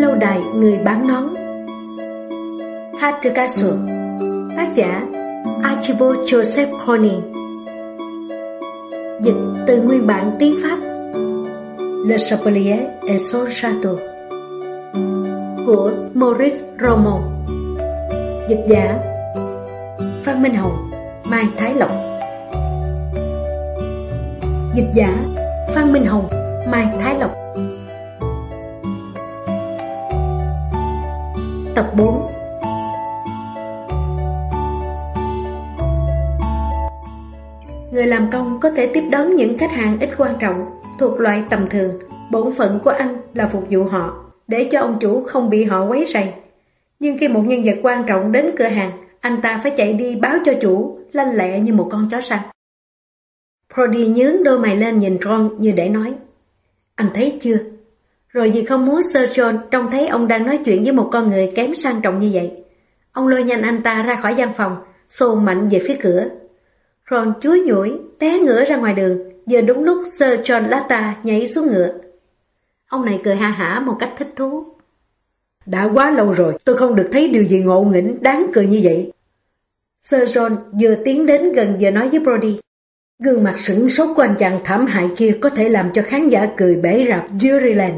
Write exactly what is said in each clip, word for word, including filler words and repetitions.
Lâu đài người bán nón. Hatter Castle. Tác giả Archibald Joseph Corning. Dịch từ nguyên bản tiếng Pháp. Le Chapelier et son Château của Maurice Roman. Dịch giả Phan Minh Hồng, Mai Thái Lộc. Dịch giả Phan Minh Hồng, Mai Thái Lộc. Tập bốn. Người làm công có thể tiếp đón những khách hàng ít quan trọng, thuộc loại tầm thường. Bổn phận của anh là phục vụ họ, để cho ông chủ không bị họ quấy rầy. Nhưng khi một nhân vật quan trọng đến cửa hàng, anh ta phải chạy đi báo cho chủ, lanh lẹ như một con chó săn. Brody nhướng đôi mày lên nhìn Ron như để nói: "Anh thấy chưa?" Rồi vì không muốn Sir John trông thấy ông đang nói chuyện với một con người kém sang trọng như vậy, ông lôi nhanh anh ta ra khỏi văn phòng, xô mạnh về phía cửa. Ron chúi nhủi té ngửa ra ngoài đường, vừa đúng lúc Sir John Latta nhảy xuống ngựa. Ông này cười ha hả một cách thích thú. "Đã quá lâu rồi tôi không được thấy điều gì ngộ nghĩnh đáng cười như vậy." Sir John vừa tiến đến gần vừa nói với Brody: "Gương mặt sửng sốt của anh chàng thảm hại kia có thể làm cho khán giả cười bể rạp Druryland."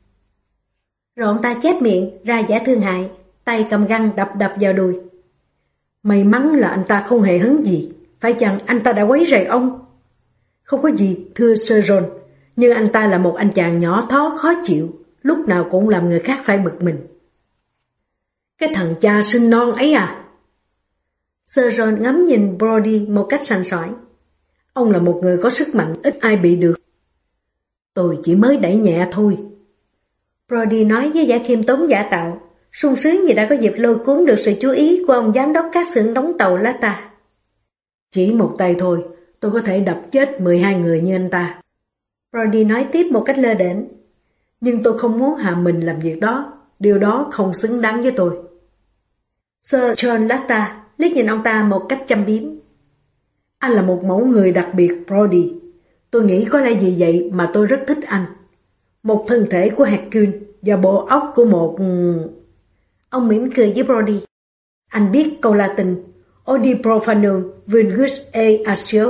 Rồi ông ta chép miệng ra vẻ thương hại, tay cầm găng đập đập vào đùi. "May mắn là anh ta không hề hứng gì, phải chăng anh ta đã quấy rầy ông?" "Không có gì, thưa Sir John, nhưng anh ta là một anh chàng nhỏ thó khó chịu, lúc nào cũng làm người khác phải bực mình." "Cái thằng cha sinh non ấy à?" Sir John ngắm nhìn Brody một cách sành sỏi. "Ông là một người có sức mạnh, ít ai bị được." "Tôi chỉ mới đẩy nhẹ thôi." Brody nói với vẻ khiêm tốn giả tạo, sung sướng vì đã có dịp lôi cuốn được sự chú ý của ông giám đốc các xưởng đóng tàu Latta. "Chỉ một tay thôi, tôi có thể đập chết mười hai người như anh ta." Brody nói tiếp một cách lơ đễnh. "Nhưng tôi không muốn hạ mình làm việc đó, điều đó không xứng đáng với tôi." Sir John Latta liếc nhìn ông ta một cách châm biếm. "Anh là một mẫu người đặc biệt, Brody. Tôi nghĩ có lẽ vì vậy mà tôi rất thích anh. Một thân thể của Hercule và bộ óc của một..." Ông mỉm cười với Brody. "Anh biết câu Latin Odi profanum vulgus e asio.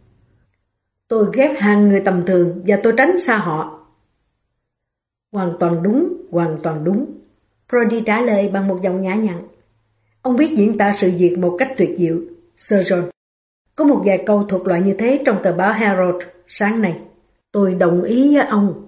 Tôi ghét hàng người tầm thường và tôi tránh xa họ." "Hoàn toàn đúng, hoàn toàn đúng," Brody trả lời bằng một giọng nhã nhặn. "Ông biết diễn tả sự việc một cách tuyệt diệu, Sir John. Có một vài câu thuộc loại như thế trong tờ báo Herald sáng nay. Tôi đồng ý với ông."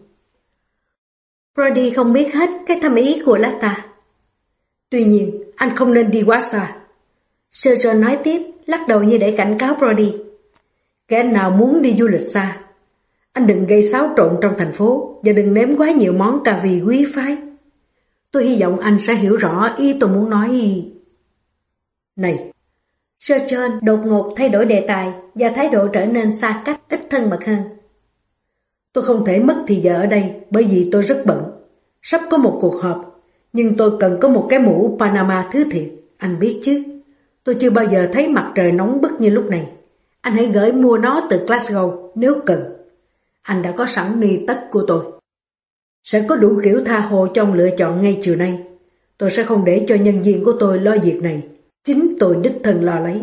Brody không biết hết cái thâm ý của Latta. "Tuy nhiên, anh không nên đi quá xa." Sir John nói tiếp, lắc đầu như để cảnh cáo Brody. "Kẻ nào muốn đi du lịch xa, anh đừng gây xáo trộn trong thành phố và đừng nếm quá nhiều món cà vì quý phái. Tôi hy vọng anh sẽ hiểu rõ ý tôi muốn nói." "Này!" Sir John đột ngột thay đổi đề tài và thái độ trở nên xa cách, ít thân mật hơn. "Tôi không thể mất thì giờ ở đây bởi vì tôi rất bận. Sắp có một cuộc họp, nhưng tôi cần có một cái mũ Panama thứ thiệt, anh biết chứ. Tôi chưa bao giờ thấy mặt trời nóng bức như lúc này. Anh hãy gửi mua nó từ Glasgow nếu cần. Anh đã có sẵn ni tất của tôi. Sẽ có đủ kiểu tha hồ cho ông lựa chọn ngay chiều nay. Tôi sẽ không để cho nhân viên của tôi lo việc này. Chính tôi đích thân lo lấy."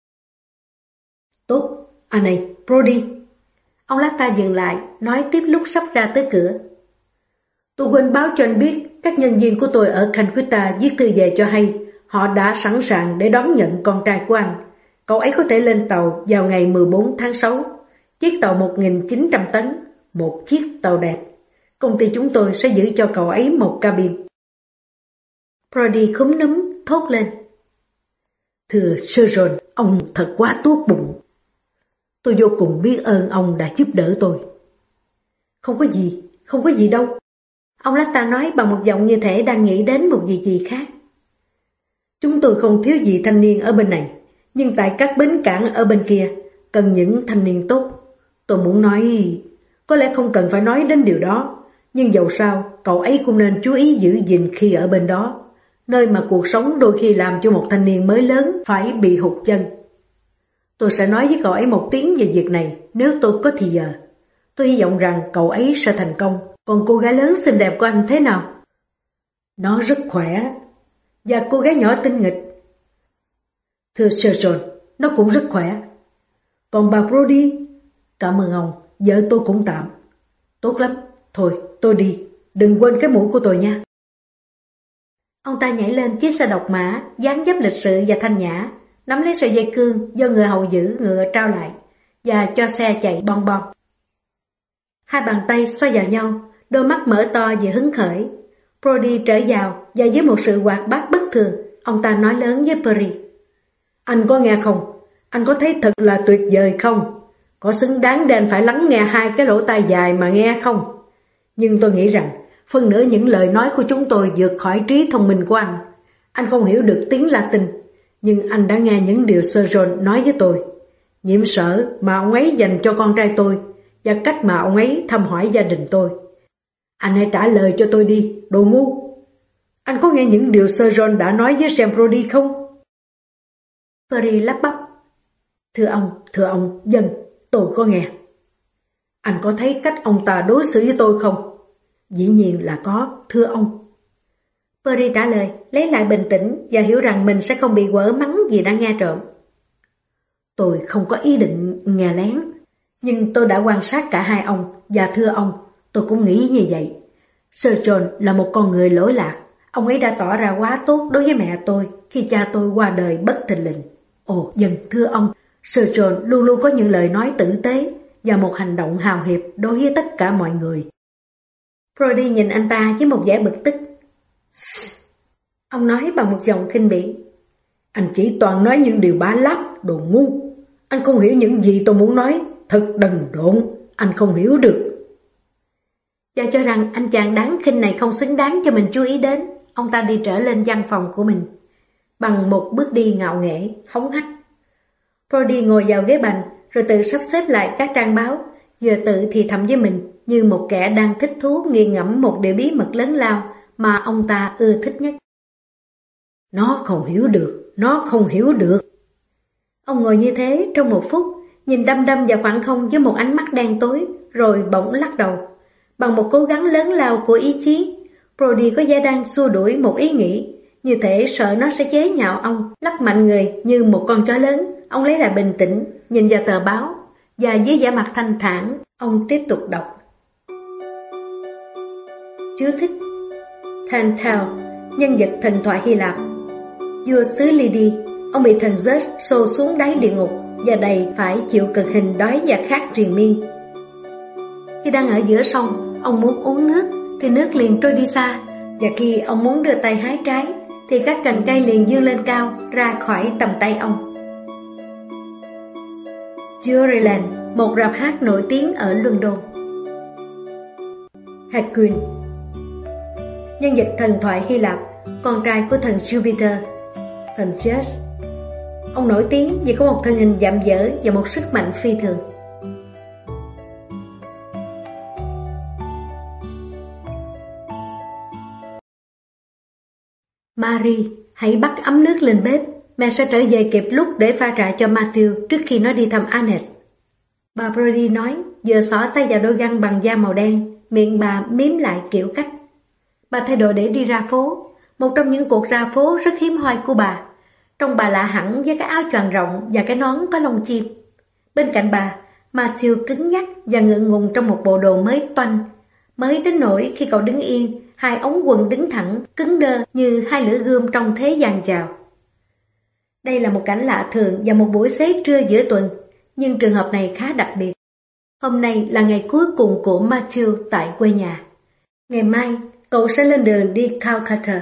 "Tốt, anh này, Brody." Ông Latta dừng lại, nói tiếp lúc sắp ra tới cửa. "Tôi quên báo cho anh biết, các nhân viên của tôi ở Calcutta viết thư về cho hay họ đã sẵn sàng để đón nhận con trai của anh. Cậu ấy có thể lên tàu vào ngày mười bốn tháng sáu. Chiếc tàu một nghìn chín trăm tấn, một chiếc tàu đẹp. Công ty chúng tôi sẽ giữ cho cậu ấy một cabin." Brody khúm núm thốt lên. "Thưa Sir John, ông thật quá tốt bụng. Tôi vô cùng biết ơn ông đã giúp đỡ tôi." "Không có gì, không có gì đâu." Ông Latta nói bằng một giọng như thể đang nghĩ đến một gì gì khác. "Chúng tôi không thiếu gì thanh niên ở bên này, nhưng tại các bến cảng ở bên kia cần những thanh niên tốt. Tôi muốn nói, có lẽ không cần phải nói đến điều đó, nhưng dầu sao cậu ấy cũng nên chú ý giữ gìn khi ở bên đó, nơi mà cuộc sống đôi khi làm cho một thanh niên mới lớn phải bị hụt chân. Tôi sẽ nói với cậu ấy một tiếng về việc này nếu tôi có thì giờ. Tôi hy vọng rằng cậu ấy sẽ thành công. Còn cô gái lớn xinh đẹp của anh thế nào?" Nó rất khỏe. Và cô gái nhỏ tinh nghịch. Thưa Sergeant, nó cũng rất khỏe. Còn bà Brody? Cảm ơn ông, vợ tôi cũng tạm. Tốt lắm, thôi tôi đi, đừng quên cái mũ của tôi nha. Ông ta nhảy lên chiếc xe độc mã, dáng dấp lịch sự và thanh nhã, nắm lấy sợi dây cương do người hầu giữ ngựa trao lại, và cho xe chạy bon bon. Hai bàn tay xoay vào nhau, đôi mắt mở to vì hứng khởi. Brody trở vào và với một sự hoạt bát bất thường, ông ta nói lớn với Perry. Anh có nghe không? Anh có thấy thật là tuyệt vời không? Có xứng đáng để anh phải lắng nghe hai cái lỗ tai dài mà nghe không? Nhưng tôi nghĩ rằng phần nữa những lời nói của chúng tôi vượt khỏi trí thông minh của anh. Anh không hiểu được tiếng Latin, nhưng anh đã nghe những điều Sergeant nói với tôi. Nhiệm sở mà ông ấy dành cho con trai tôi và cách mà ông ấy thăm hỏi gia đình tôi. Anh hãy trả lời cho tôi đi, đồ ngu. Anh có nghe những điều Sergeant đã nói với Sam Brody không? Perry lắp bắp. Thưa ông, thưa ông, dân, tôi có nghe. Anh có thấy cách ông ta đối xử với tôi không? Dĩ nhiên là có, thưa ông. Perry trả lời, lấy lại bình tĩnh và hiểu rằng mình sẽ không bị quở mắng vì đã nghe trộm. Tôi không có ý định nghe lén, nhưng tôi đã quan sát cả hai ông, và thưa ông, tôi cũng nghĩ như vậy. Sir John là một con người lỗi lạc. Ông ấy đã tỏ ra quá tốt đối với mẹ tôi khi cha tôi qua đời bất thình lình. Ồ, dân, thưa ông, Sir John luôn luôn có những lời nói tử tế và một hành động hào hiệp đối với tất cả mọi người. Brody nhìn anh ta với một vẻ bực tức. Ông nói bằng một giọng khinh bỉ. Anh chỉ toàn nói những điều bá láp, đồ ngu. Anh không hiểu những gì tôi muốn nói, thật đần độn, anh không hiểu được. Và cho rằng anh chàng đáng khinh này không xứng đáng cho mình chú ý đến, ông ta đi trở lên văn phòng của mình, bằng một bước đi ngạo nghễ, hống hách. Brody ngồi vào ghế bành, rồi tự sắp xếp lại các trang báo, vừa tự thì thầm với mình như một kẻ đang thích thú nghiền ngẫm một điều bí mật lớn lao mà ông ta ưa thích nhất. Nó không hiểu được, nó không hiểu được. Ông ngồi như thế trong một phút, nhìn đăm đăm vào khoảng không với một ánh mắt đen tối, rồi bỗng lắc đầu. Bằng một cố gắng lớn lao của ý chí, Brody có vẻ đang xua đuổi một ý nghĩ, như thể sợ nó sẽ chế nhạo ông, lắc mạnh người như một con chó lớn. Ông lấy lại bình tĩnh, nhìn vào tờ báo, và với vẻ mặt thanh thản, ông tiếp tục đọc. Chú thích: Tantal, nhân vật thần thoại Hy Lạp. Vua xứ Lydi, ông bị thần Zeus xô xuống đáy địa ngục và đầy phải chịu cực hình đói và khát triền miên. Khi đang ở giữa sông, ông muốn uống nước thì nước liền trôi đi xa, và khi ông muốn đưa tay hái trái thì các cành cây liền dương lên cao ra khỏi tầm tay ông. Juryland, một rạp hát nổi tiếng ở London. Hercules, nhân vật thần thoại Hy Lạp, con trai của thần Jupiter, thần Zeus. Ông nổi tiếng vì có một thân hình dạm dở và một sức mạnh phi thường. Marie, hãy bắt ấm nước lên bếp. Mẹ sẽ trở về kịp lúc để pha trà cho Matthew trước khi nó đi thăm Agnes. Bà Brody nói, vừa xỏ tay vào đôi găng bằng da màu đen, miệng bà mím lại kiểu cách. Bà thay đồ để đi ra phố, một trong những cuộc ra phố rất hiếm hoi của bà. Trông bà lạ hẳn với cái áo choàng rộng và cái nón có lông chim. Bên cạnh bà, Matthew cứng nhắc và ngượng ngùng trong một bộ đồ mới toanh, mới đến nỗi khi cậu đứng yên, hai ống quần đứng thẳng, cứng đơ như hai lưỡi gươm trong thế giằng chào. Đây là một cảnh lạ thường và một buổi xế trưa giữa tuần, nhưng trường hợp này khá đặc biệt. Hôm nay là ngày cuối cùng của Matthew tại quê nhà. Ngày mai, cậu sẽ lên đường đi Calcutta.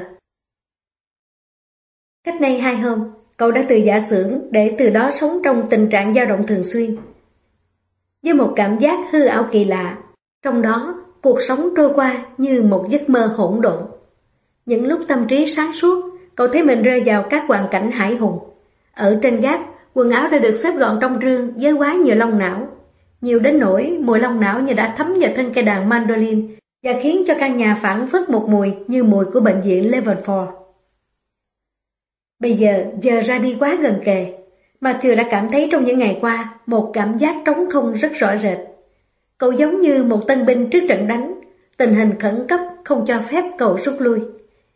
Cách đây hai hôm, cậu đã từ giả xưởng để từ đó sống trong tình trạng dao động thường xuyên. Với một cảm giác hư ảo kỳ lạ, trong đó cuộc sống trôi qua như một giấc mơ hỗn độn. Những lúc tâm trí sáng suốt, cậu thấy mình rơi vào các hoàn cảnh hải hùng. Ở trên gác, quần áo đã được xếp gọn trong rương với quá nhiều lông não. Nhiều đến nỗi mùi lông não như đã thấm vào thân cây đàn mandolin và khiến cho căn nhà phảng phất một mùi như mùi của bệnh viện Leavenworth. Bây giờ, giờ ra đi quá gần kề. Matthew đã cảm thấy trong những ngày qua một cảm giác trống không rất rõ rệt. Cậu giống như một tân binh trước trận đánh, tình hình khẩn cấp không cho phép cậu rút lui.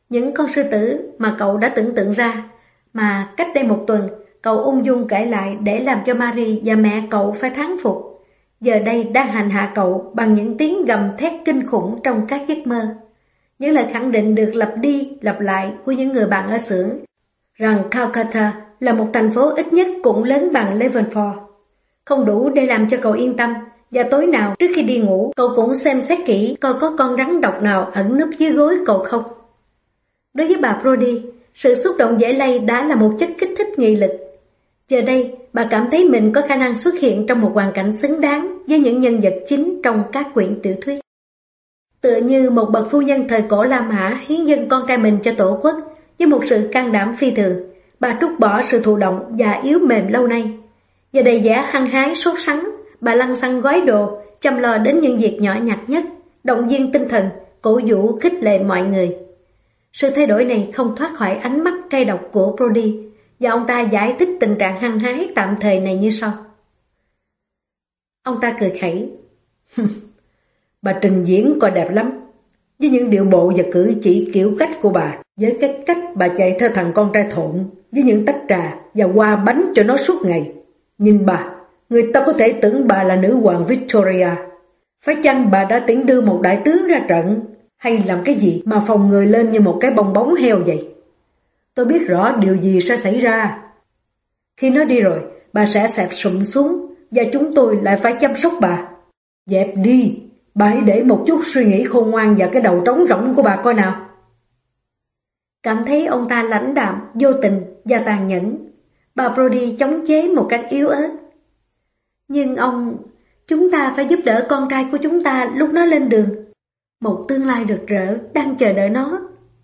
những con sư tử mà cậu đã tưởng tượng ra, mà cách đây một tuần cậu ung dung kể lại để làm cho Marie và mẹ cậu phải thán phục, giờ đây đang hành hạ cậu bằng những tiếng gầm thét kinh khủng trong các giấc mơ. Những lời khẳng định được lặp đi lặp lại của những người bạn ở xưởng rằng Calcutta là một thành phố ít nhất cũng lớn bằng Leavenworth, không đủ để làm cho cậu yên tâm, và tối nào trước khi đi ngủ cậu cũng xem xét kỹ coi có con rắn độc nào ẩn núp dưới gối cậu không. Đối với bà Brodie, sự xúc động dễ lây đã là một chất kích thích nghị lực. Giờ đây, bà cảm thấy mình có khả năng xuất hiện trong một hoàn cảnh xứng đáng với những nhân vật chính trong các quyển tiểu thuyết. Tựa như một bậc phu nhân thời cổ La Mã hiến dâng con trai mình cho tổ quốc với một sự can đảm phi thường, bà trút bỏ sự thụ động và yếu mềm lâu nay. Giờ đầy vẻ hăng hái sốt sắng, bà lăng xăng gói đồ, chăm lo đến những việc nhỏ nhặt nhất, động viên tinh thần, cổ vũ khích lệ mọi người. Sự thay đổi này không thoát khỏi ánh mắt cay độc của Brodie, và ông ta giải thích tình trạng hăng hái tạm thời này như sau. Ông ta cười khẩy. Bà trình diễn coi đẹp lắm, với những điệu bộ và cử chỉ kiểu cách của bà, với cái cách bà chạy theo thằng con trai thộn, với những tách trà và hoa bánh cho nó suốt ngày. Nhìn bà, người ta có thể tưởng bà là nữ hoàng Victoria. Phải chăng bà đã tiễn đưa một đại tướng ra trận, hay làm cái gì mà phồng người lên như một cái bong bóng heo vậy? Tôi biết rõ điều gì sẽ xảy ra. Khi nó đi rồi, bà sẽ xẹp sụm xuống, và chúng tôi lại phải chăm sóc bà. Dẹp đi, bà hãy để một chút suy nghĩ khôn ngoan vào cái đầu trống rỗng của bà coi nào. Cảm thấy ông ta lãnh đạm, vô tình và tàn nhẫn, bà Brodie chống chế một cách yếu ớt. Nhưng ông, chúng ta phải giúp đỡ con trai của chúng ta lúc nó lên đường. Một tương lai rực rỡ đang chờ đợi nó.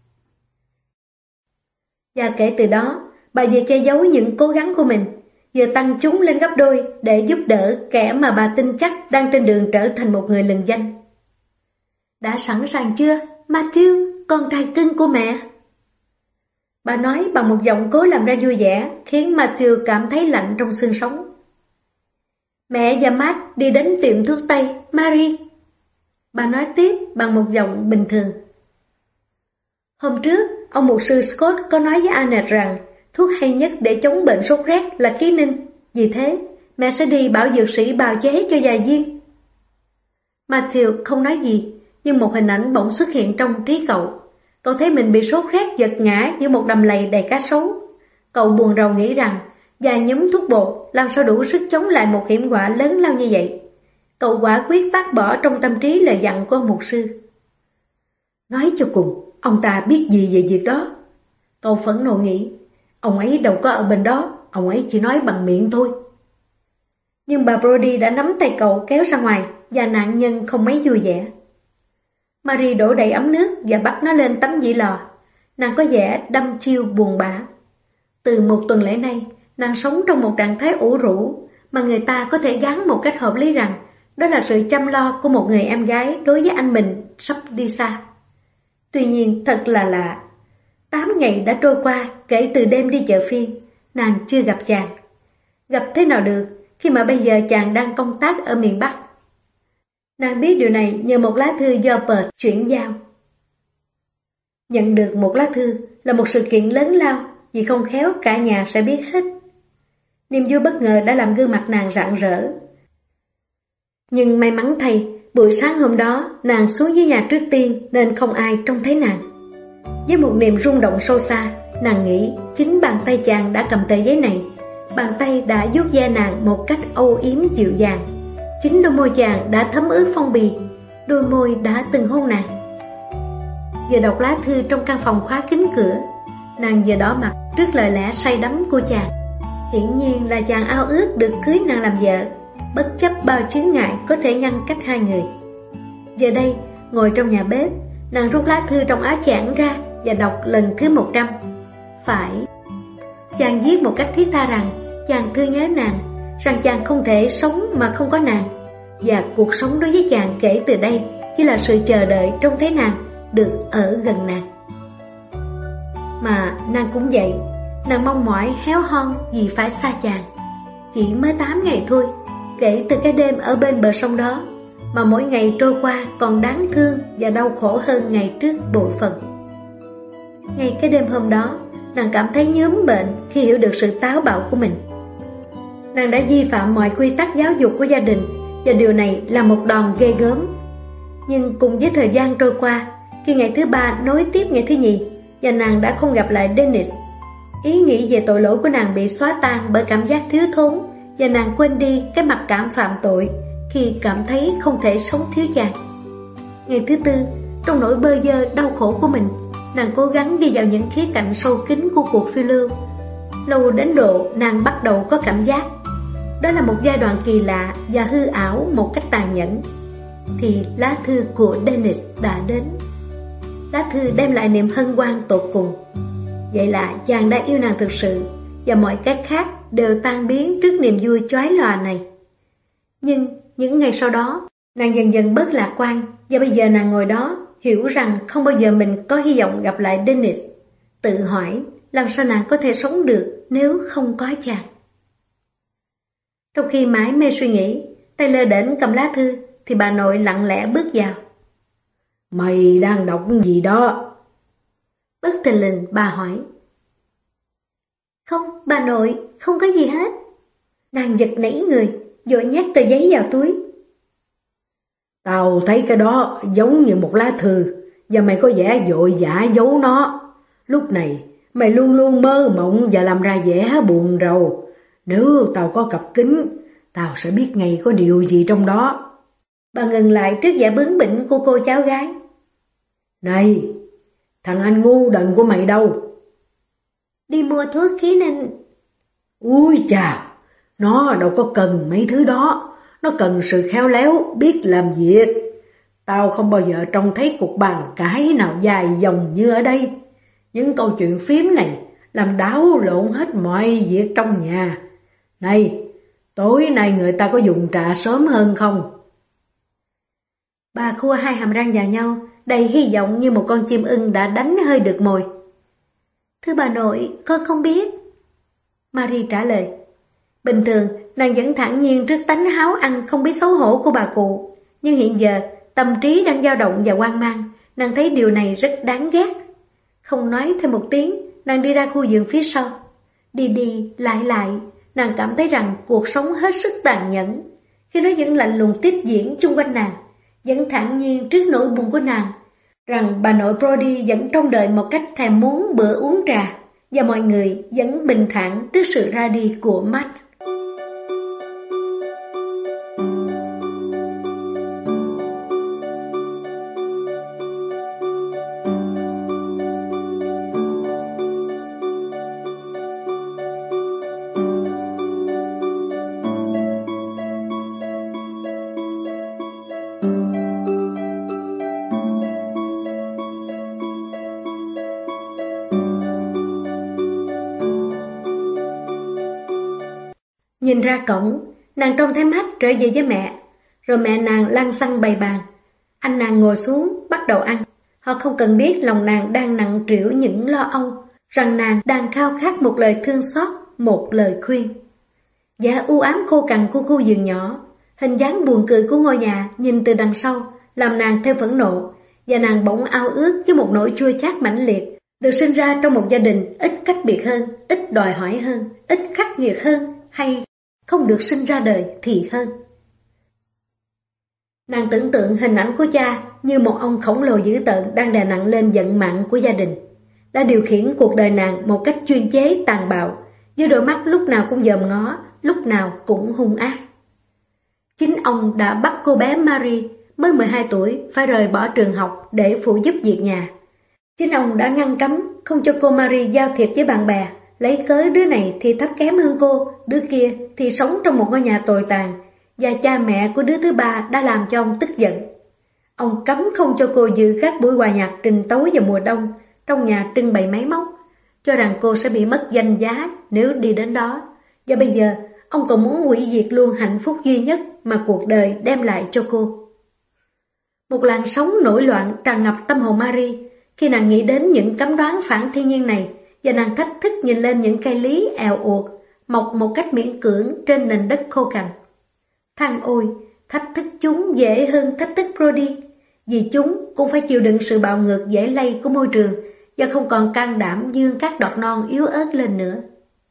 Và kể từ đó, bà vừa che giấu những cố gắng của mình, vừa tăng chúng lên gấp đôi để giúp đỡ kẻ mà bà tin chắc đang trên đường trở thành một người lừng danh. Đã sẵn sàng chưa, Matthew, con trai cưng của mẹ? Bà nói bằng một giọng cố làm ra vui vẻ, khiến Matthew cảm thấy lạnh trong xương sống. Mẹ và Matt đi đến tiệm thuốc tây, Mary. Bà nói tiếp bằng một giọng bình thường. Hôm trước, ông mục sư Scott có nói với Annette rằng thuốc hay nhất để chống bệnh sốt rét là ký ninh. Vì thế, mẹ sẽ đi bảo dược sĩ bào chế cho vài viên. Matthew không nói gì, nhưng một hình ảnh bỗng xuất hiện trong trí cậu. Cậu thấy mình bị sốt rét giật ngã giữa một đầm lầy đầy cá sấu. Cậu buồn rầu nghĩ rằng vài nhúm thuốc bột làm sao đủ sức chống lại một hiểm họa lớn lao như vậy. Cậu quả quyết bác bỏ trong tâm trí lời dặn của ông mục sư. Nói cho cùng, ông ta biết gì về việc đó? Cậu phẫn nộ nghĩ, ông ấy đâu có ở bên đó, ông ấy chỉ nói bằng miệng thôi. Nhưng bà Brodie đã nắm tay cậu kéo ra ngoài, và nạn nhân không mấy vui vẻ. Marie đổ đầy ấm nước và bắt nó lên tấm dĩ lò. Nàng có vẻ đăm chiêu buồn bã. Từ một tuần lễ nay, nàng sống trong một trạng thái ủ rũ, mà người ta có thể gắn một cách hợp lý rằng đó là sự chăm lo của một người em gái đối với anh mình sắp đi xa. Tuy nhiên thật là lạ. Tám ngày đã trôi qua kể từ đêm đi chợ phiên, nàng chưa gặp chàng. Gặp thế nào được khi mà bây giờ chàng đang công tác ở miền Bắc. Nàng biết điều này nhờ một lá thư do Perth chuyển giao. Nhận được một lá thư là một sự kiện lớn lao, vì không khéo cả nhà sẽ biết hết. Niềm vui bất ngờ đã làm gương mặt nàng rạng rỡ. Nhưng may mắn thay, buổi sáng hôm đó nàng xuống dưới nhà trước tiên nên không ai trông thấy nàng. Với một niềm rung động sâu xa, nàng nghĩ chính bàn tay chàng đã cầm tờ giấy này. Bàn tay đã vuốt ve nàng một cách âu yếm dịu dàng. Chính đôi môi chàng đã thấm ướt phong bì, đôi môi đã từng hôn nàng. Vừa đọc lá thư trong căn phòng khóa kín cửa, nàng vừa đỏ mặt trước lời lẽ say đắm của chàng. Hiển nhiên là chàng ao ước được cưới nàng làm vợ, bất chấp bao chướng ngại có thể ngăn cách hai người. Giờ đây, ngồi trong nhà bếp, nàng rút lá thư trong áo choàng ra và đọc lần thứ một trăm. Phải, chàng viết một cách thiết tha rằng chàng thương nhớ nàng, rằng chàng không thể sống mà không có nàng, và cuộc sống đối với chàng kể từ đây chỉ là sự chờ đợi trông thấy nàng, được ở gần nàng. Mà nàng cũng vậy, nàng mong mỏi héo hon vì phải xa chàng. Chỉ mới tám ngày thôi, kể từ cái đêm ở bên bờ sông đó, mà mỗi ngày trôi qua còn đáng thương và đau khổ hơn ngày trước bội phần. Ngay cái đêm hôm đó, nàng cảm thấy nhớm bệnh khi hiểu được sự táo bạo của mình. Nàng đã vi phạm mọi quy tắc giáo dục của gia đình, và điều này là một đòn ghê gớm. Nhưng cùng với thời gian trôi qua, khi ngày thứ ba nối tiếp ngày thứ nhì, và nàng đã không gặp lại Dennis, ý nghĩ về tội lỗi của nàng bị xóa tan bởi cảm giác thiếu thốn, và nàng quên đi cái mặc cảm phạm tội khi cảm thấy không thể sống thiếu chàng. Ngày thứ tư, trong nỗi bơ vơ đau khổ của mình, nàng cố gắng đi vào những khía cạnh sâu kín của cuộc phiêu lưu. Lâu đến độ nàng bắt đầu có cảm giác đó là một giai đoạn kỳ lạ và hư ảo một cách tàn nhẫn, thì lá thư của Dennis đã đến. Lá thư đem lại niềm hân hoan tột cùng. Vậy là chàng đã yêu nàng thực sự, và mọi cái khác đều tan biến trước niềm vui chói lòa này. Nhưng những ngày sau đó, nàng dần dần bớt lạc quan, và bây giờ nàng ngồi đó hiểu rằng không bao giờ mình có hy vọng gặp lại Dennis. Tự hỏi làm sao nàng có thể sống được nếu không có chàng. Trong khi mãi mê suy nghĩ, tay lơ đễnh cầm lá thư, thì bà nội lặng lẽ bước vào. Mày đang đọc gì đó? Bất thình lình bà hỏi. Không, bà nội, không có gì hết. Nàng giật nảy người, vội nhét tờ giấy vào túi. Tao thấy cái đó giống như một lá thư, và mày có vẻ vội vã giấu nó. Lúc này, mày luôn luôn mơ mộng và làm ra vẻ buồn rầu. Nếu tao có cặp kính, tao sẽ biết ngay có điều gì trong đó. Bà ngừng lại trước vẻ bướng bỉnh của cô cháu gái. Này, thằng anh ngu đần của mày đâu? Đi mua thuốc khí nên... Ui chà, nó đâu có cần mấy thứ đó. Nó cần sự khéo léo, biết làm việc. Tao không bao giờ trông thấy cuộc bàn cãi nào dài dòng như ở đây. Những câu chuyện phím này làm đảo lộn hết mọi việc trong nhà. Này, tối nay người ta có dùng trà sớm hơn không? Bà khua hai hàm răng vào nhau, đầy hy vọng như một con chim ưng đã đánh hơi được mồi. Thưa bà nội, con không biết. Marie trả lời. Bình thường, nàng vẫn thản nhiên trước tánh háo ăn không biết xấu hổ của bà cụ. Nhưng hiện giờ, tâm trí đang dao động và hoang mang. Nàng thấy điều này rất đáng ghét. Không nói thêm một tiếng, nàng đi ra khu vườn phía sau. Đi đi, lại lại, nàng cảm thấy rằng cuộc sống hết sức tàn nhẫn. Khi nó vẫn lạnh lùng tiếp diễn chung quanh nàng, vẫn thản nhiên trước nỗi buồn của nàng, rằng bà nội Brody vẫn trông đợi một cách thèm muốn bữa uống trà, và mọi người vẫn bình thản trước sự ra đi của Matt. Nhìn ra cổng, nàng trông thấy Matt trở về với mẹ, rồi mẹ nàng lăn xăng bày bàn. Anh nàng ngồi xuống, bắt đầu ăn. Họ không cần biết lòng nàng đang nặng trĩu những lo âu, rằng nàng đang khao khát một lời thương xót, một lời khuyên. Vẻ u ám khô cằn của khu vườn nhỏ, hình dáng buồn cười của ngôi nhà nhìn từ đằng sau, làm nàng thêm phẫn nộ, và nàng bỗng ao ước với một nỗi chua chát mãnh liệt, được sinh ra trong một gia đình ít cách biệt hơn, ít đòi hỏi hơn, ít khắc nghiệt hơn, hay không được sinh ra đời thì hơn. Nàng tưởng tượng hình ảnh của cha như một ông khổng lồ dữ tợn đang đè nặng lên vận mạng của gia đình, đã điều khiển cuộc đời nàng một cách chuyên chế tàn bạo, với đôi mắt lúc nào cũng dòm ngó, lúc nào cũng hung ác. Chính ông đã bắt cô bé Marie, mới mười hai tuổi, phải rời bỏ trường học để phụ giúp việc nhà. Chính ông đã ngăn cấm không cho cô Marie giao thiệp với bạn bè, lấy cớ đứa này thì thấp kém hơn cô, đứa kia thì sống trong một ngôi nhà tồi tàn, và cha mẹ của đứa thứ ba đã làm cho ông tức giận. Ông cấm không cho cô dự các buổi hòa nhạc trình tấu vào mùa đông trong nhà trưng bày máy móc, cho rằng cô sẽ bị mất danh giá nếu đi đến đó. Và bây giờ, ông còn muốn hủy diệt luôn hạnh phúc duy nhất mà cuộc đời đem lại cho cô. Một làn sóng nổi loạn tràn ngập tâm hồn Marie khi nàng nghĩ đến những cấm đoán phản thiên nhiên này, và nàng thách thức nhìn lên những cây lý èo uột mọc một cách miễn cưỡng trên nền đất khô cằn. Than ôi, thách thức chúng dễ hơn thách thức Brody, vì chúng cũng phải chịu đựng sự bạo ngược dễ lây của môi trường và không còn can đảm dương các đọt non yếu ớt lên nữa.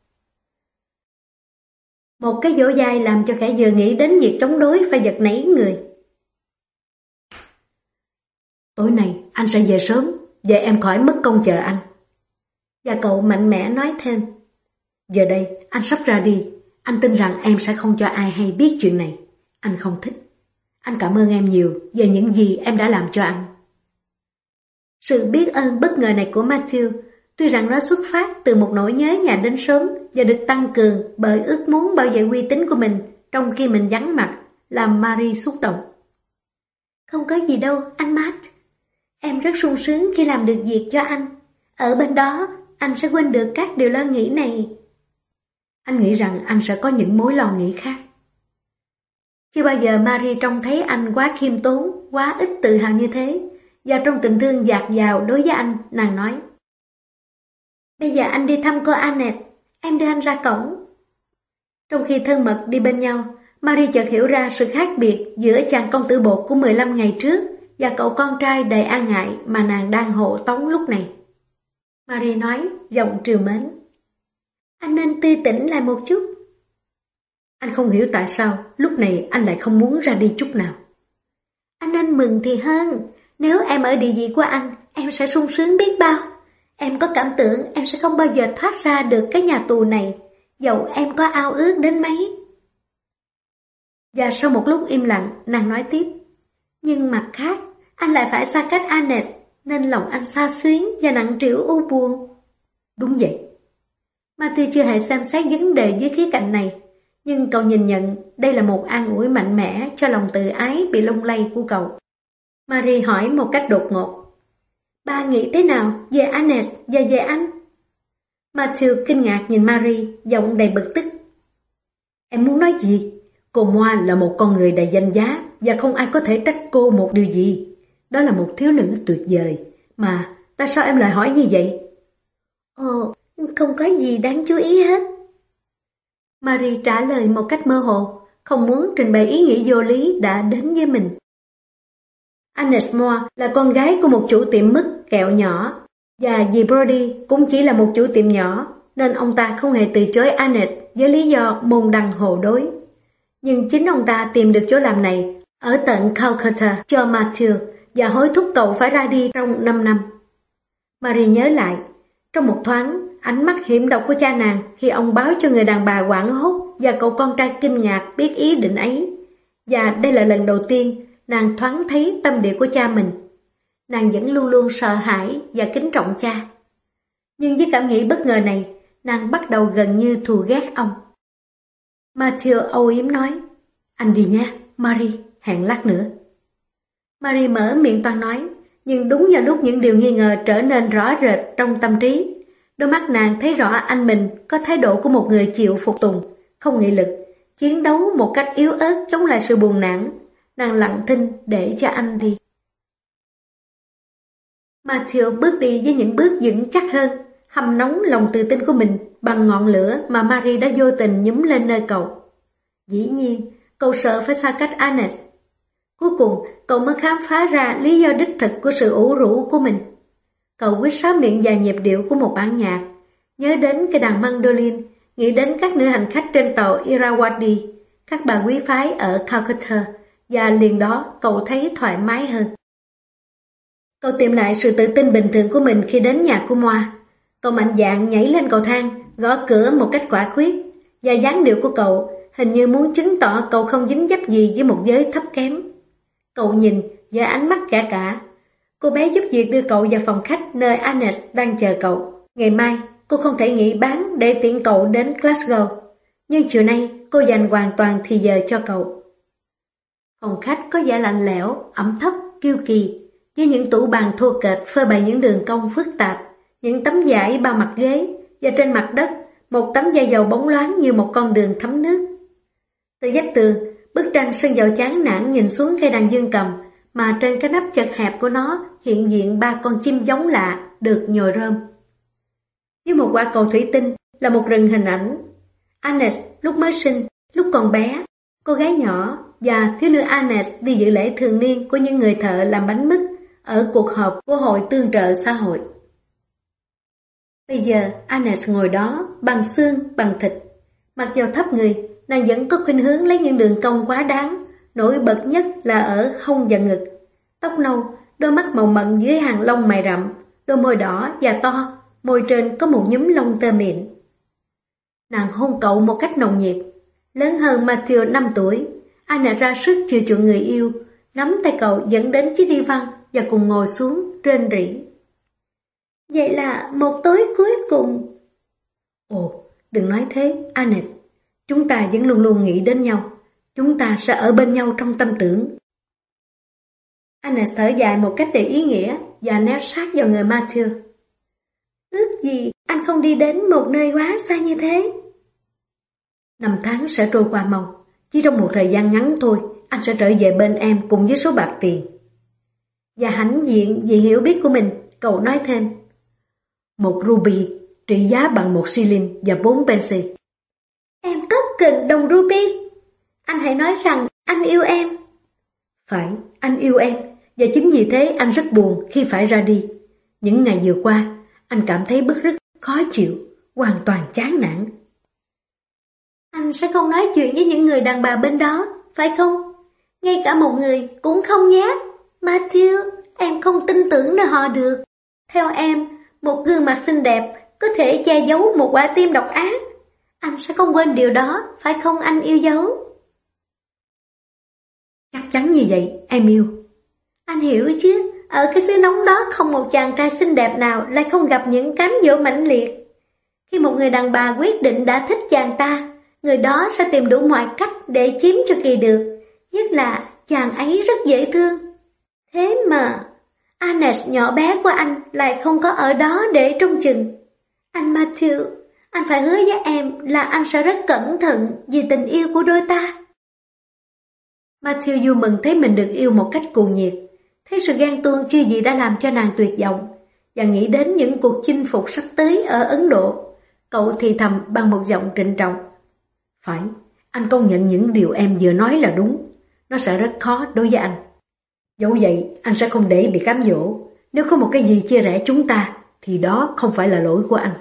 Một cái dỗ dai làm cho kẻ vừa nghĩ đến việc chống đối phải giật nảy người. Tối nay anh sẽ về sớm, và em khỏi mất công chờ anh. Và cậu mạnh mẽ nói thêm. Giờ đây anh sắp ra đi, anh tin rằng em sẽ không cho ai hay biết chuyện này. Anh không thích. Anh cảm ơn em nhiều về những gì em đã làm cho anh. Sự biết ơn bất ngờ này của Matthew, tuy rằng nó xuất phát từ một nỗi nhớ nhà đến sớm và được tăng cường bởi ước muốn bảo vệ uy tín của mình trong khi mình vắng mặt, làm Mary xúc động. Không có gì đâu, anh Matt. Em rất sung sướng khi làm được việc cho anh. Ở bên đó, anh sẽ quên được các điều lo nghĩ này. Anh nghĩ rằng anh sẽ có những mối lo nghĩ khác. Chưa bao giờ Mary trông thấy anh quá khiêm tốn, quá ít tự hào như thế. Và trong tình thương dạt dào đối với anh, nàng nói. Bây giờ anh đi thăm cô Annette, em đưa anh ra cổng. Trong khi thân mật đi bên nhau, Mary chợt hiểu ra sự khác biệt giữa chàng công tử bột của mười lăm ngày trước và cậu con trai đầy an ngại mà nàng đang hộ tống lúc này. Mary nói, giọng trìu mến. Anh nên tươi tỉnh lại một chút. Anh không hiểu tại sao lúc này anh lại không muốn ra đi chút nào. Anh nên mừng thì hơn. Nếu em ở địa vị của anh, em sẽ sung sướng biết bao. Em có cảm tưởng em sẽ không bao giờ thoát ra được cái nhà tù này, dẫu em có ao ước đến mấy. Và sau một lúc im lặng, nàng nói tiếp. Nhưng mặt khác, anh lại phải xa cách Annette, nên lòng anh xa xuyến và nặng trĩu u buồn. Đúng vậy. Matthew chưa hề xem xét vấn đề dưới khía cạnh này, nhưng cậu nhìn nhận đây là một an ủi mạnh mẽ cho lòng tự ái bị lung lay của cậu. Mary hỏi một cách đột ngột. Ba nghĩ thế nào về Annette và về anh? Matthew kinh ngạc nhìn Mary, giọng đầy bực tức. Em muốn nói gì? Cô Moa là một con người đầy danh giá và không ai có thể trách cô một điều gì. Đó là một thiếu nữ tuyệt vời. Mà tại sao em lại hỏi như vậy? Ồ, không có gì đáng chú ý hết. Mary trả lời một cách mơ hồ, không muốn trình bày ý nghĩ vô lý đã đến với mình. Annette Moore là con gái của một chủ tiệm mứt kẹo nhỏ, và dì Brody cũng chỉ là một chủ tiệm nhỏ, nên ông ta không hề từ chối Annette với lý do môn đăng hộ đối. Nhưng chính ông ta tìm được chỗ làm này ở tận Calcutta cho Matthew và hối thúc cậu phải ra đi trong năm năm. Mary nhớ lại, trong một thoáng, ánh mắt hiểm độc của cha nàng khi ông báo cho người đàn bà hoảng hốt và cậu con trai kinh ngạc biết ý định ấy. Và đây là lần đầu tiên nàng thoáng thấy tâm địa của cha mình. Nàng vẫn luôn luôn sợ hãi và kính trọng cha. Nhưng với cảm nghĩ bất ngờ này, nàng bắt đầu gần như thù ghét ông. Matthew âu yếm nói, anh đi nha, Mary, hẹn lát nữa. Mary mở miệng toan nói, nhưng đúng vào lúc những điều nghi ngờ trở nên rõ rệt trong tâm trí, đôi mắt nàng thấy rõ anh mình có thái độ của một người chịu phục tùng, không nghị lực, chiến đấu một cách yếu ớt chống lại sự buồn nản. Nàng lặng thinh để cho anh đi. Matthew bước đi với những bước vững chắc hơn, hầm nóng lòng tự tin của mình bằng ngọn lửa mà Mary đã vô tình nhúm lên nơi cậu. Dĩ nhiên, cậu sợ phải xa cách Annette. Cuối cùng, cậu mới khám phá ra lý do đích thực của sự ủ rũ của mình. Cậu quyết sáo miệng vài nhịp điệu của một bản nhạc, nhớ đến cái đàn mandolin, nghĩ đến các nữ hành khách trên tàu Irrawaddy, các bà quý phái ở Calcutta, và liền đó cậu thấy thoải mái hơn. Cậu tìm lại sự tự tin bình thường của mình khi đến nhà của Moa. Cậu mạnh dạn nhảy lên cầu thang, gõ cửa một cách quả quyết, và dáng điệu của cậu hình như muốn chứng tỏ cậu không dính dấp gì với một giới thấp kém. Cậu nhìn với ánh mắt cả cả. Cô bé giúp việc đưa cậu vào phòng khách nơi Annette đang chờ cậu. Ngày mai, cô không thể nghỉ bán để tiện cậu đến Glasgow. Nhưng chiều nay, cô dành hoàn toàn thì giờ cho cậu. Phòng khách có vẻ lạnh lẽo, ẩm thấp, kiêu kỳ, với những tủ bàn thô kệch phơi bày những đường cong phức tạp, những tấm vải bao mặt ghế, và trên mặt đất, một tấm da dầu bóng loáng như một con đường thấm nước. Từ vách tường, bức tranh sơn dầu chán nản nhìn xuống cây đàn dương cầm, mà trên cái nắp chật hẹp của nó hiện diện ba con chim giống lạ được nhồi rơm. Với một quả cầu thủy tinh là một rừng hình ảnh. Annette lúc mới sinh, lúc còn bé, cô gái nhỏ và thiếu nữ Annette đi dự lễ thường niên của những người thợ làm bánh mứt ở cuộc họp của hội tương trợ xã hội. Bây giờ Agnes ngồi đó, bằng xương, bằng thịt. Mặc dù thấp người, nàng vẫn có khuynh hướng lấy những đường cong quá đáng, nổi bật nhất là ở hông và ngực. Tóc nâu, đôi mắt màu mận dưới hàng lông mày rậm, đôi môi đỏ và to, môi trên có một nhúm lông tơ mịn. Nàng hôn cậu một cách nồng nhiệt. Lớn hơn Matthew năm tuổi, Anna ra sức chiều chuộng người yêu, nắm tay cậu dẫn đến chiếc đi văn và cùng ngồi xuống rên rỉ. Vậy là một tối cuối cùng. Ồ, đừng nói thế, Agnes. Chúng ta vẫn luôn luôn nghĩ đến nhau. Chúng ta sẽ ở bên nhau trong tâm tưởng. Agnes thở dài một cách đầy ý nghĩa và néo sát vào người Matthew. Ước gì anh không đi đến một nơi quá xa như thế. Năm tháng sẽ trôi qua mau. Chỉ trong một thời gian ngắn thôi, anh sẽ trở về bên em cùng với số bạc tiền. Và hãnh diện vì hiểu biết của mình, cậu nói thêm. Một ruby trị giá bằng một shilling và bốn pence. Em rất cần đồng ruby. Anh hãy nói rằng anh yêu em. Phải, anh yêu em. Và chính vì thế anh rất buồn khi phải ra đi. Những ngày vừa qua, anh cảm thấy bứt rứt, khó chịu, hoàn toàn chán nản. Anh sẽ không nói chuyện với những người đàn bà bên đó, phải không? Ngay cả một người cũng không nhé. Matthew, em không tin tưởng nơi họ được. Theo em, một gương mặt xinh đẹp có thể che giấu một quả tim độc ác. Anh sẽ không quên điều đó, phải không anh yêu dấu? Chắc chắn như vậy, em yêu. Anh hiểu chứ, ở cái xứ nóng đó không một chàng trai xinh đẹp nào lại không gặp những cám dỗ mãnh liệt. Khi một người đàn bà quyết định đã thích chàng ta, người đó sẽ tìm đủ mọi cách để chiếm cho kỳ được, nhất là chàng ấy rất dễ thương. Thế mà, Agnes nhỏ bé của anh lại không có ở đó để trông chừng. Anh Matthew, anh phải hứa với em là anh sẽ rất cẩn thận vì tình yêu của đôi ta. Matthew vui mừng thấy mình được yêu một cách cuồng nhiệt, thấy sự ghen tuông chưa gì đã làm cho nàng tuyệt vọng, và nghĩ đến những cuộc chinh phục sắp tới ở Ấn Độ. Cậu thì thầm bằng một giọng trịnh trọng. Phải, anh công nhận những điều em vừa nói là đúng. Nó sẽ rất khó đối với anh. Dẫu vậy, anh sẽ không để bị cám dỗ. Nếu có một cái gì chia rẽ chúng ta, thì đó không phải là lỗi của anh.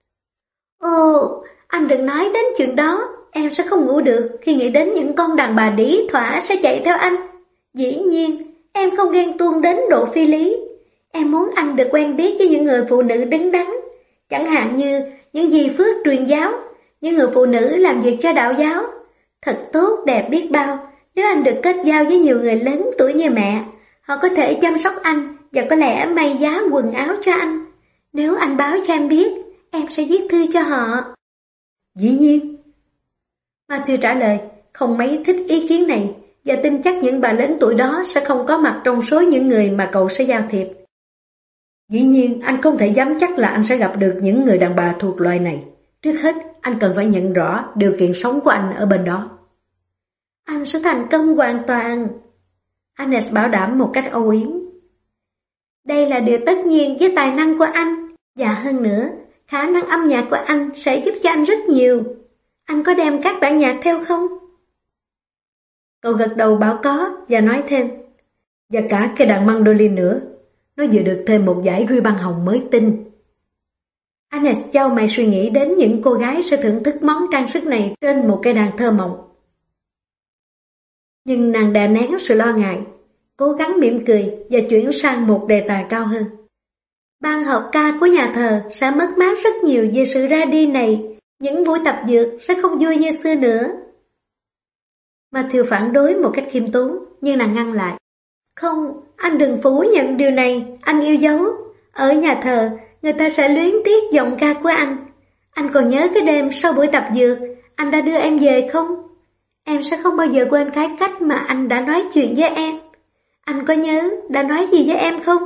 Ồ, anh đừng nói đến chuyện đó. Em sẽ không ngủ được khi nghĩ đến những con đàn bà đĩ thỏa sẽ chạy theo anh. Dĩ nhiên, em không ghen tuông đến độ phi lý. Em muốn anh được quen biết với những người phụ nữ đứng đắn. Chẳng hạn như những dì phước truyền giáo, những người phụ nữ làm việc cho đạo giáo. Thật tốt đẹp biết bao nếu anh được kết giao với nhiều người lớn tuổi như mẹ. Họ có thể chăm sóc anh và có lẽ may giá quần áo cho anh. Nếu anh báo cho em biết, em sẽ viết thư cho họ. Dĩ nhiên. Matthew trả lời, không mấy thích ý kiến này và tin chắc những bà lớn tuổi đó sẽ không có mặt trong số những người mà cậu sẽ giao thiệp. Dĩ nhiên, anh không thể dám chắc là anh sẽ gặp được những người đàn bà thuộc loại này. Trước hết, anh cần phải nhận rõ điều kiện sống của anh ở bên đó. Anh sẽ thành công hoàn toàn. Agnes bảo đảm một cách âu yếm. Đây là điều tất nhiên với tài năng của anh. Và hơn nữa, khả năng âm nhạc của anh sẽ giúp cho anh rất nhiều. Anh có đem các bản nhạc theo không? Cậu gật đầu bảo có và nói thêm. Và cả cái đàn mandolin nữa. Nó vừa được thêm một dải ruy băng hồng mới tinh. Agnes châu mày suy nghĩ đến những cô gái sẽ thưởng thức món trang sức này trên một cây đàn thơ mộng. Nhưng nàng đè nén sự lo ngại, cố gắng mỉm cười và chuyển sang một đề tài cao hơn. Ban hợp ca của nhà thờ sẽ mất mát rất nhiều về sự ra đi này, những buổi tập dượt sẽ không vui như xưa nữa. Matthew phản đối một cách khiêm tốn, nhưng nàng ngăn lại. Không, anh đừng phủ nhận điều này, anh yêu dấu. Ở nhà thờ, người ta sẽ luyến tiếc giọng ca của anh. Anh còn nhớ cái đêm sau buổi tập dượt, anh đã đưa em về không? Em sẽ không bao giờ quên cái cách mà anh đã nói chuyện với em. Anh có nhớ đã nói gì với em không?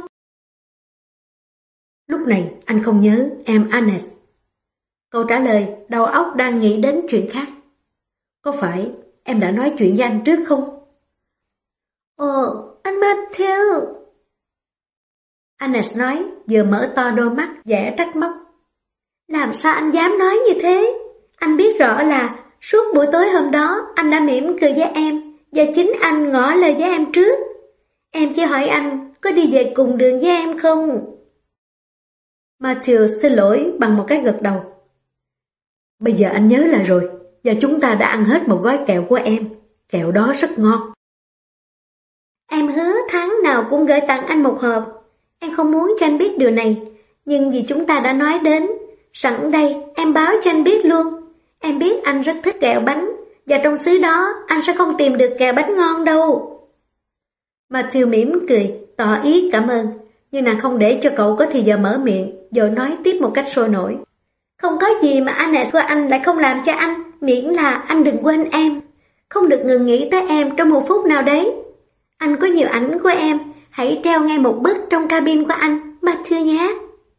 Lúc này anh không nhớ em Agnes. Câu trả lời, đầu óc đang nghĩ đến chuyện khác. Có phải em đã nói chuyện với anh trước không? Ồ, anh Matthew. Agnes nói, vừa mở to đôi mắt, vẻ trách móc. Làm sao anh dám nói như thế? Anh biết rõ là suốt buổi tối hôm đó anh đã mỉm cười với em, và chính anh ngỏ lời với em trước. Em chỉ hỏi anh có đi về cùng đường với em không? Matthew xin lỗi bằng một cái gật đầu. Bây giờ anh nhớ lại rồi, và chúng ta đã ăn hết một gói kẹo của em. Kẹo đó rất ngon. Em hứa tháng nào cũng gửi tặng anh một hộp. Em không muốn cho anh biết điều này, nhưng vì chúng ta đã nói đến, sẵn đây em báo cho anh biết luôn. Em biết anh rất thích kẹo bánh, và trong xứ đó anh sẽ không tìm được kẹo bánh ngon đâu. Matthew mỉm cười, tỏ ý cảm ơn, nhưng nàng không để cho cậu có thì giờ mở miệng, rồi nói tiếp một cách sôi nổi. Không có gì mà Agnes của anh lại không làm cho anh, miễn là anh đừng quên em. Không được ngừng nghĩ tới em trong một phút nào đấy. Anh có nhiều ảnh của em, hãy treo ngay một bức trong cabin của anh, Matthew nhé.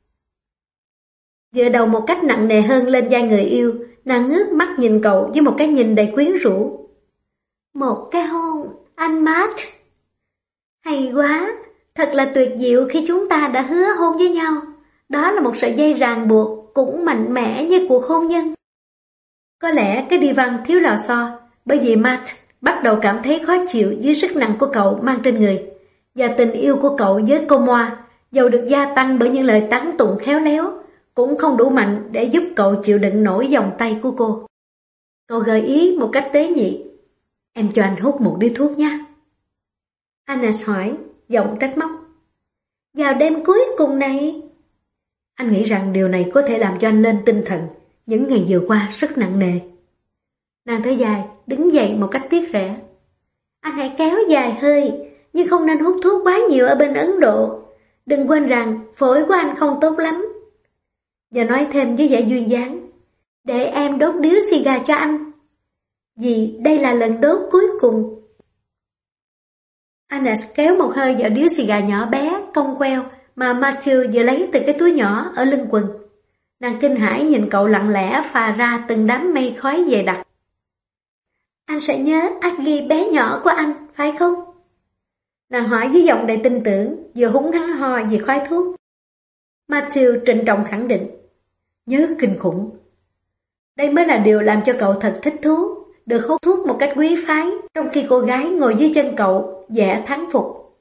Dựa đầu một cách nặng nề hơn lên vai người yêu, nàng ngước mắt nhìn cậu với một cái nhìn đầy quyến rũ. Một cái hôn, anh Matt. Hay quá, thật là tuyệt diệu khi chúng ta đã hứa hôn với nhau. Đó là một sợi dây ràng buộc cũng mạnh mẽ như cuộc hôn nhân. Có lẽ cái đi văn thiếu lò xo, bởi vì Matt bắt đầu cảm thấy khó chịu dưới sức nặng của cậu mang trên người, và tình yêu của cậu với cô Moa, dầu được gia tăng bởi những lời tán tụng khéo léo, cũng không đủ mạnh để giúp cậu chịu đựng nổi vòng tay của cô. Cậu gợi ý một cách tế nhị. Em cho anh hút một điếu thuốc nhé. Agnes hỏi, giọng trách móc. Vào đêm cuối cùng này. Anh nghĩ rằng điều này có thể làm cho anh lên tinh thần. Những ngày vừa qua rất nặng nề. Nàng thở dài, đứng dậy một cách tiếc rẻ. Anh hãy kéo dài hơi, nhưng không nên hút thuốc quá nhiều ở bên Ấn Độ. Đừng quên rằng phổi của anh không tốt lắm. Và nói thêm với vẻ duyên dáng. Để em đốt điếu xì gà cho anh. Vì đây là lần đốt cuối cùng. Agnes kéo một hơi vào điếu xì gà nhỏ bé, cong queo mà Matthew vừa lấy từ cái túi nhỏ ở lưng quần. Nàng kinh hãi nhìn cậu lặng lẽ phà ra từng đám mây khói dày đặc. Anh sẽ nhớ Aggie bé nhỏ của anh, phải không? Nàng hỏi với giọng đầy tin tưởng, vừa húng hắn ho vì khói thuốc. Matthew trịnh trọng khẳng định. Nhớ kinh khủng. Đây mới là điều làm cho cậu thật thích thú, được hút thuốc một cách quý phái, trong khi cô gái ngồi dưới chân cậu, vẻ thán phục.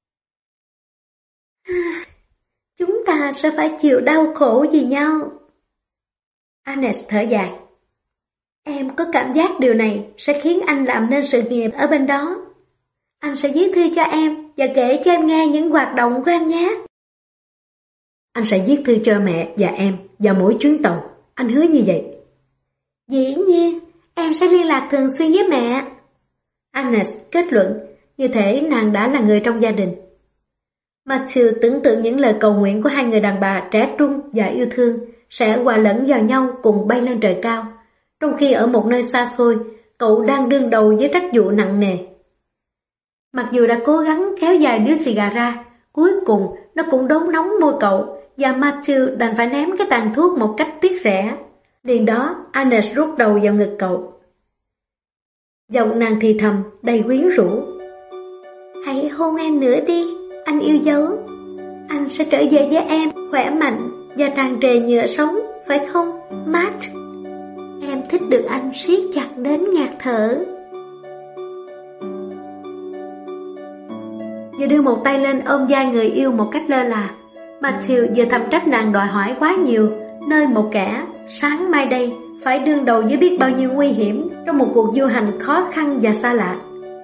Chúng ta sẽ phải chịu đau khổ vì nhau. Agnes thở dài. Em có cảm giác điều này sẽ khiến anh làm nên sự nghiệp ở bên đó. Anh sẽ viết thư cho em và kể cho em nghe những hoạt động của anh nhé. Anh sẽ viết thư cho mẹ và em vào mỗi chuyến tàu. Anh hứa như vậy. Dĩ nhiên, em sẽ liên lạc thường xuyên với mẹ. Agnes kết luận, như thể nàng đã là người trong gia đình. Matthew tưởng tượng những lời cầu nguyện của hai người đàn bà trẻ trung và yêu thương sẽ hòa lẫn vào nhau cùng bay lên trời cao, trong khi ở một nơi xa xôi, cậu đang đương đầu với trách vụ nặng nề. Mặc dù đã cố gắng kéo dài điếu xì gà ra, cuối cùng nó cũng đốt nóng môi cậu, và Matthew đành phải ném cái tàn thuốc một cách tiếc rẻ. Liền đó, Agnes rút đầu vào ngực cậu. Giọng nàng thì thầm, đầy quyến rũ. Hãy hôn em nữa đi, anh yêu dấu. Anh sẽ trở về với em, khỏe mạnh và tràn trề nhựa sống, phải không, Matt? Em thích được anh siết chặt đến ngạt thở. Vừa đưa một tay lên ôm vai người yêu một cách lơ là, Matthew vừa thầm trách nàng đòi hỏi quá nhiều, nơi một kẻ sáng mai đây phải đương đầu với biết bao nhiêu nguy hiểm trong một cuộc du hành khó khăn và xa lạ.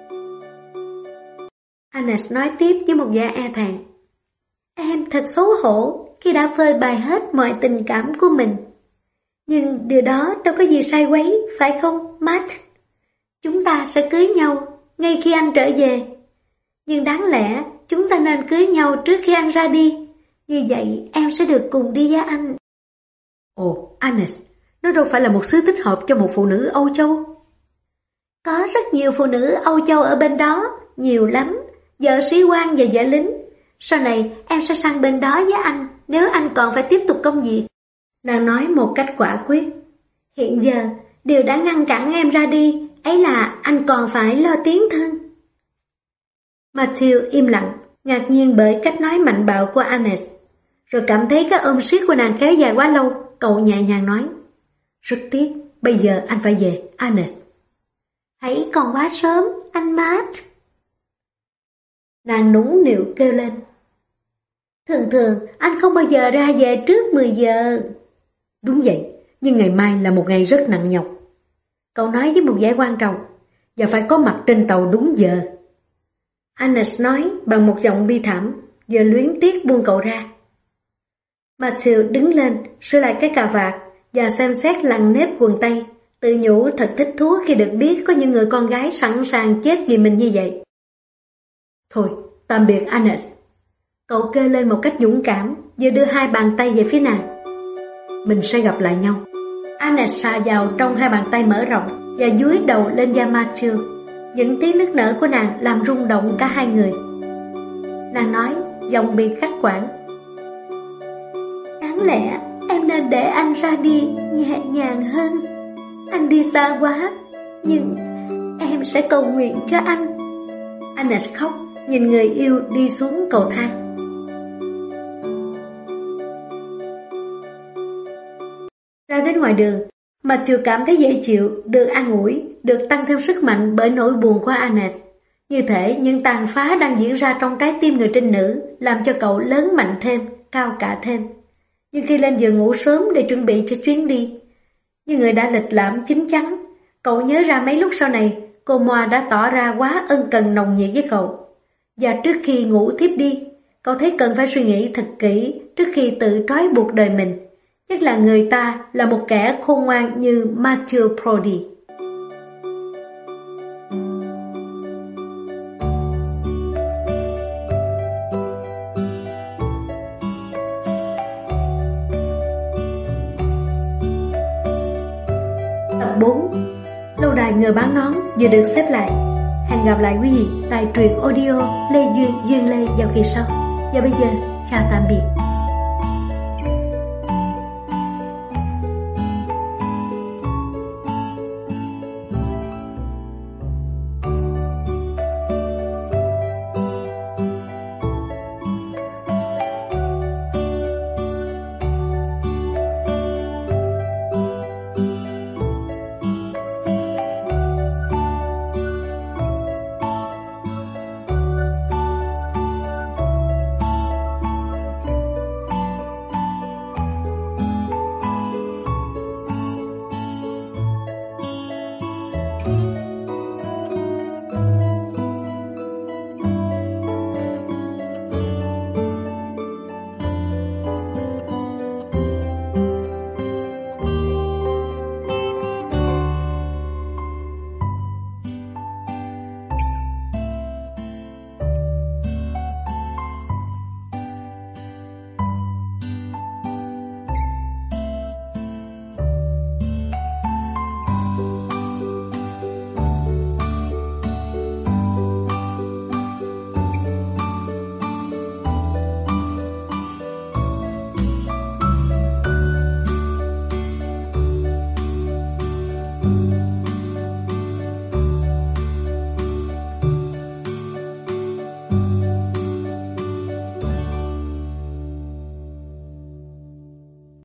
Agnes nói tiếp với một vẻ e thẹn. Em thật xấu hổ khi đã phơi bày hết mọi tình cảm của mình. Nhưng điều đó đâu có gì sai quấy, phải không, Matt? Chúng ta sẽ cưới nhau ngay khi anh trở về. Nhưng đáng lẽ chúng ta nên cưới nhau trước khi anh ra đi. Như vậy em sẽ được cùng đi với anh. Ồ, Agnes, nó đâu phải là một xứ thích hợp cho một phụ nữ Âu Châu. Có rất nhiều phụ nữ Âu Châu ở bên đó, nhiều lắm, vợ sĩ quan và vợ lính. Sau này em sẽ sang bên đó với anh, nếu anh còn phải tiếp tục công việc. Nàng nói một cách quả quyết. Hiện giờ, điều đã ngăn cản em ra đi, ấy là anh còn phải lo tiến thân. Matthew im lặng, ngạc nhiên bởi cách nói mạnh bạo của Agnes. Rồi cảm thấy cái ôm siết của nàng kéo dài quá lâu, cậu nhẹ nhàng nói. Rất tiếc, bây giờ anh phải về, Agnes. Hãy còn quá sớm, anh Matt. Nàng nũng nịu kêu lên. Thường thường anh không bao giờ ra về trước mười giờ. Đúng vậy, nhưng ngày mai là một ngày rất nặng nhọc. Cậu nói với một vẻ quan trọng. Và phải có mặt trên tàu đúng giờ. Agnes nói bằng một giọng bi thảm, vừa luyến tiếc buông cậu ra. Matthew đứng lên, sửa lại cái cà vạt và xem xét lằn nếp quần tây, tự nhủ thật thích thú khi được biết có những người con gái sẵn sàng chết vì mình như vậy. Thôi, tạm biệt Agnes. Cậu kêu lên một cách dũng cảm, vừa đưa hai bàn tay về phía nàng. Mình sẽ gặp lại nhau. Agnes xà vào trong hai bàn tay mở rộng và dúi đầu lên da Matthew. Những tiếng nức nở của nàng làm rung động cả hai người. Nàng nói, giọng bị cắt quãng. Đáng lẽ em nên để anh ra đi nhẹ nhàng hơn. Anh đi xa quá, nhưng em sẽ cầu nguyện cho anh. Agnes khóc, nhìn người yêu đi xuống cầu thang. Ra đến ngoài đường, Matthew cảm thấy dễ chịu, được an ủi, được tăng thêm sức mạnh bởi nỗi buồn của Agnes. Như thể những tàn phá đang diễn ra trong trái tim người trinh nữ làm cho cậu lớn mạnh thêm, cao cả thêm. Nhưng khi lên giường ngủ sớm để chuẩn bị cho chuyến đi, như người đã lịch lãm chín chắn, cậu nhớ ra mấy lúc sau này cô Moa đã tỏ ra quá ân cần nồng nhiệt với cậu. Và trước khi ngủ thiếp đi, cậu thấy cần phải suy nghĩ thật kỹ trước khi tự trói buộc đời mình. Nhất là người ta là một kẻ khôn ngoan như Matthew Brody. Tập bốn. Lâu đài người bán nón vừa được xếp lại. Hẹn gặp lại quý vị tại truyện audio Lê Duyên Duyên Lê vào kỳ sau. Và bây giờ, chào tạm biệt.